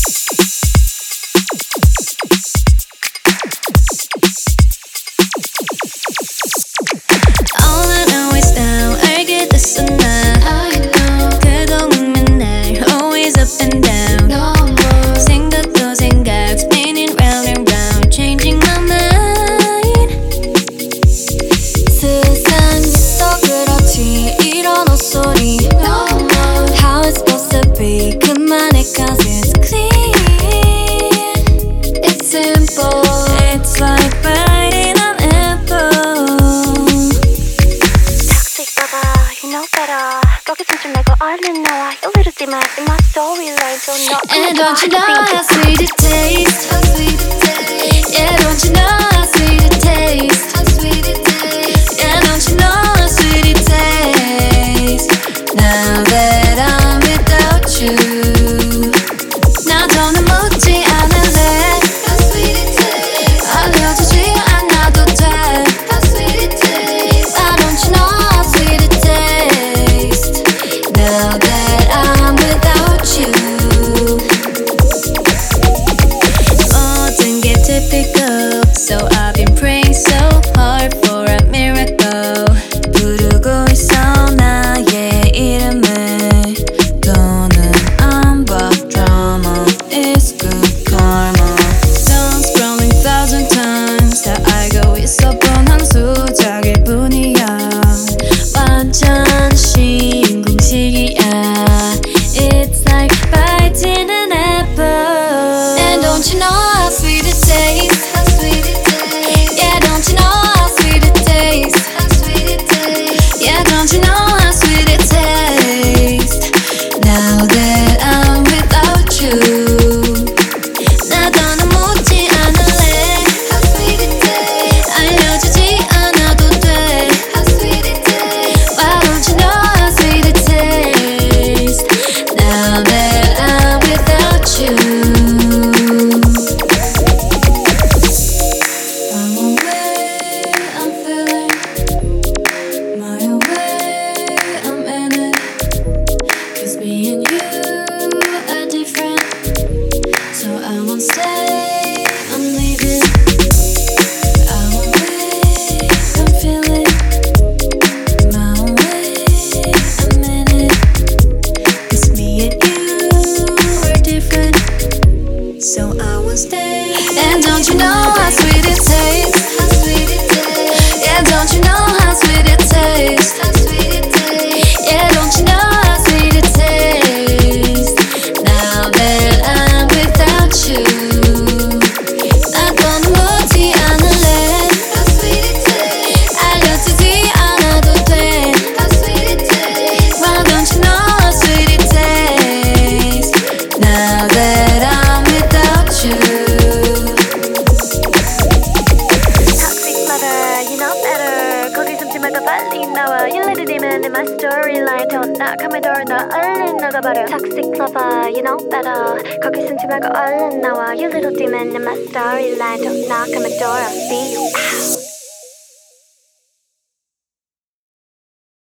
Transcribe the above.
All I know is now 알게 됐어 나 그동안 맨날 always up and down 생각도 생각 spinning round and round changing my mind 세상에서 그렇지 이런 헛소리 How it's supposed to be 그만해 cause it's clean It's simple It's like biting an apple Toxic lover, you know better. 거기 숨지 말고 얼른 나와. Your little demon in my storyline. Don't know. And don't you know how sweet it tastes? Yeah, don't you know how sweet it tastes? Yeah, don't you know how sweet it tastes? Now that I'm without you 나 더는 묻지 않을래 알려주지 않아도 돼 Why don't you know how sweet it tastes? Now that I'm without you 모든 게 typical So I've been praying so hard for a miracle 부르고 있어 나의 이름을 더는 안 봐 Drama is good karma Songs scrolling 1,000 times 다 알고 있어 뻔한 수작일 뿐이야 완전 쉬운 공식이야 It's like biting an apple And don't you know how sweet it tastes? Yeah, don't you know how sweet it tastes? Yeah, don't you know how sweet it tastes? Now that I'm without you 나 더는 묻지 않을래 알려주지 않아도 돼 Why don't you know how sweet it tastes? Now that I'm without you I'm away, I'm feeling my way, I'm in it 'Cause me and you are different So I won't stay, I'm leaving I'm away, I'm feeling my way, I'm in it 'Cause me and you are different So I won't stay And don't you know how sweet it tastes? Yeah, don't you know how sweet it tastes? Yeah, don't you know how sweet it tastes? Now that I'm without you 나 더는 묻지 않을래 알려주지 않아도 돼 Why don't you know how sweet it tastes? Now that I'm without you Toxic lover, you know better. 거기 숨지 말고 빨리 나와. You little demon in my storyline. 더 나가면 더 나 얼른 나가버려. Toxic lover, you know better. 거기 숨지 말고 얼른 나와. You little demon in my storyline. 더 나가면 더 I'll see you out.